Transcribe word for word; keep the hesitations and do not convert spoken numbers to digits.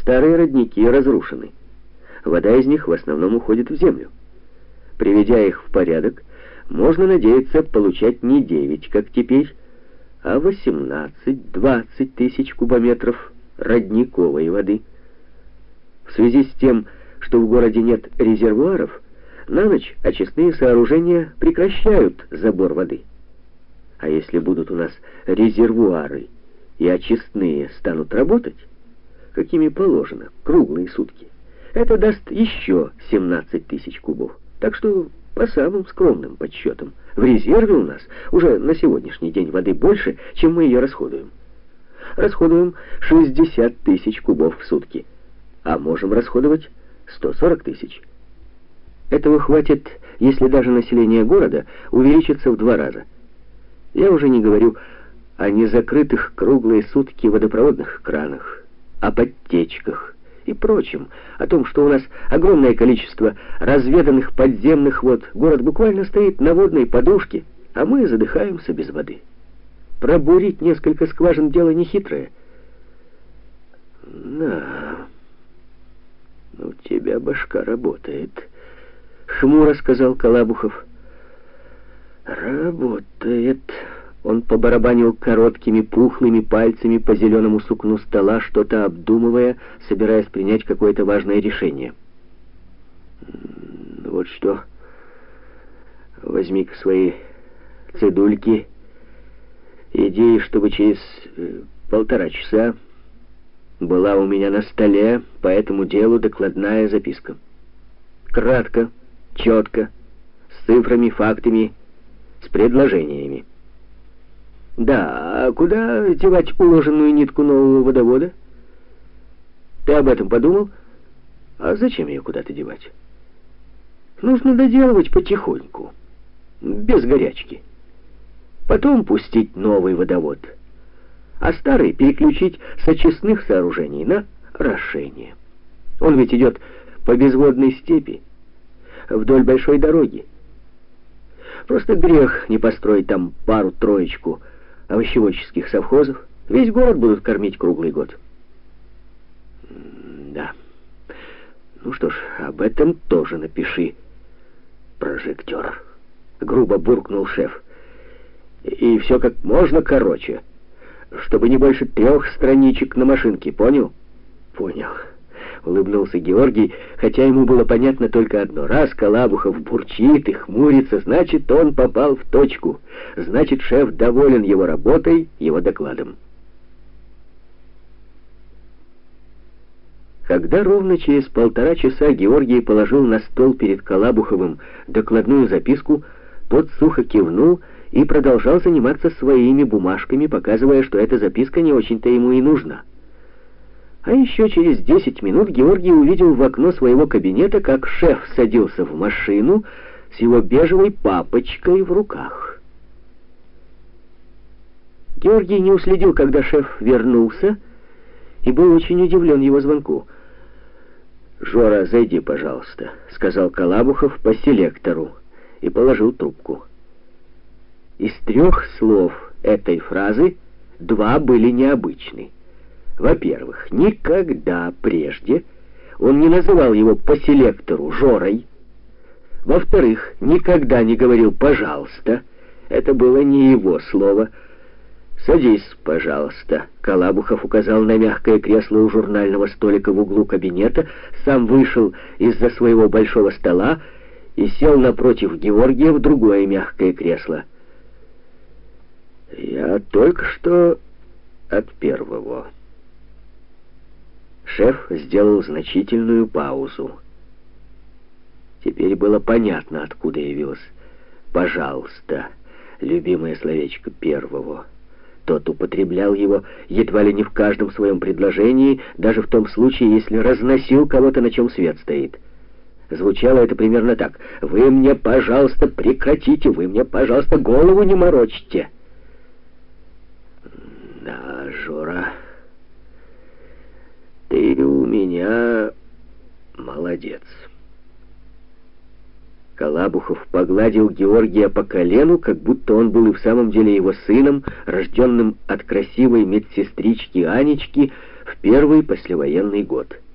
Старые родники разрушены. Вода из них в основном уходит в землю. Приведя их в порядок, можно надеяться получать не девять, как теперь, а восемнадцать-двадцать тысяч кубометров родниковой воды. В связи с тем, что в городе нет резервуаров, на ночь очистные сооружения прекращают забор воды. А если будут у нас резервуары и очистные станут работать, какими положено, круглые сутки, это даст еще семнадцать тысяч кубов. Так что, по самым скромным подсчетам, в резерве у нас уже на сегодняшний день воды больше, чем мы ее расходуем. Расходуем шестьдесят тысяч кубов в сутки, а можем расходовать сто сорок тысяч. Этого хватит, если даже население города увеличится в два раза. Я уже не говорю о незакрытых круглые сутки водопроводных кранах, о подтечках и прочем, о том, что у нас огромное количество разведанных подземных вод. Город буквально стоит на водной подушке, а мы задыхаемся без воды. Пробурить несколько скважин — дело нехитрое. Да, у тебя башка работает, — хмуро сказал Калабухов. Работает. Он побарабанил короткими пухлыми пальцами по зеленому сукну стола, что-то обдумывая, собираясь принять какое-то важное решение. Вот что. Возьми-ка свои цедульки. Иди, чтобы через э, полтора часа была у меня на столе по этому делу докладная записка. Кратко, четко, с цифрами, фактами, с предложениями. Да, а куда девать уложенную нитку нового водовода? Ты об этом подумал? А зачем ее куда-то девать? Нужно доделывать потихоньку, без горячки. Потом пустить новый водовод, а старый переключить с очистных сооружений на орошение. Он ведь идет по безводной степи, вдоль большой дороги. Просто грех не построить там пару-троечку овощеводческих совхозов. Весь город будут кормить круглый год. Да. Ну что ж, об этом тоже напиши, прожектор. Грубо буркнул шеф. И все как можно короче, чтобы не больше трех страничек на машинке, понял? Понял. Улыбнулся Георгий, хотя ему было понятно только одно. Раз Калабухов бурчит и хмурится, значит, он попал в точку. Значит, шеф доволен его работой, его докладом. Когда ровно через полтора часа Георгий положил на стол перед Калабуховым докладную записку, тот сухо кивнул и продолжал заниматься своими бумажками, показывая, что эта записка не очень-то ему и нужна. А еще через десять минут Георгий увидел в окно своего кабинета, как шеф садился в машину с его бежевой папочкой в руках. Георгий не уследил, когда шеф вернулся, и был очень удивлен его звонку. «Жора, зайди, пожалуйста», — сказал Калабухов по селектору и положил трубку. Из трех слов этой фразы два были необычны. Во-первых, никогда прежде он не называл его по селектору Жорой. Во-вторых, никогда не говорил «пожалуйста». Это было не его слово. «Садись, пожалуйста», — Калабухов указал на мягкое кресло у журнального столика в углу кабинета, сам вышел из-за своего большого стола и сел напротив Георгия в другое мягкое кресло. «Я только что от первого». Шеф сделал значительную паузу. Теперь было понятно, откуда явилось «пожалуйста», любимое словечко первого. Тот употреблял его едва ли не в каждом своем предложении, даже в том случае, если разносил кого-то, на чем свет стоит. Звучало это примерно так: «Вы мне, пожалуйста, прекратите, вы мне, пожалуйста, голову не морочьте». Да, Жора, ты у меня молодец. Калабухов погладил Георгия по колену, как будто он был и в самом деле его сыном, рожденным от красивой медсестрички Анечки, в первый послевоенный год.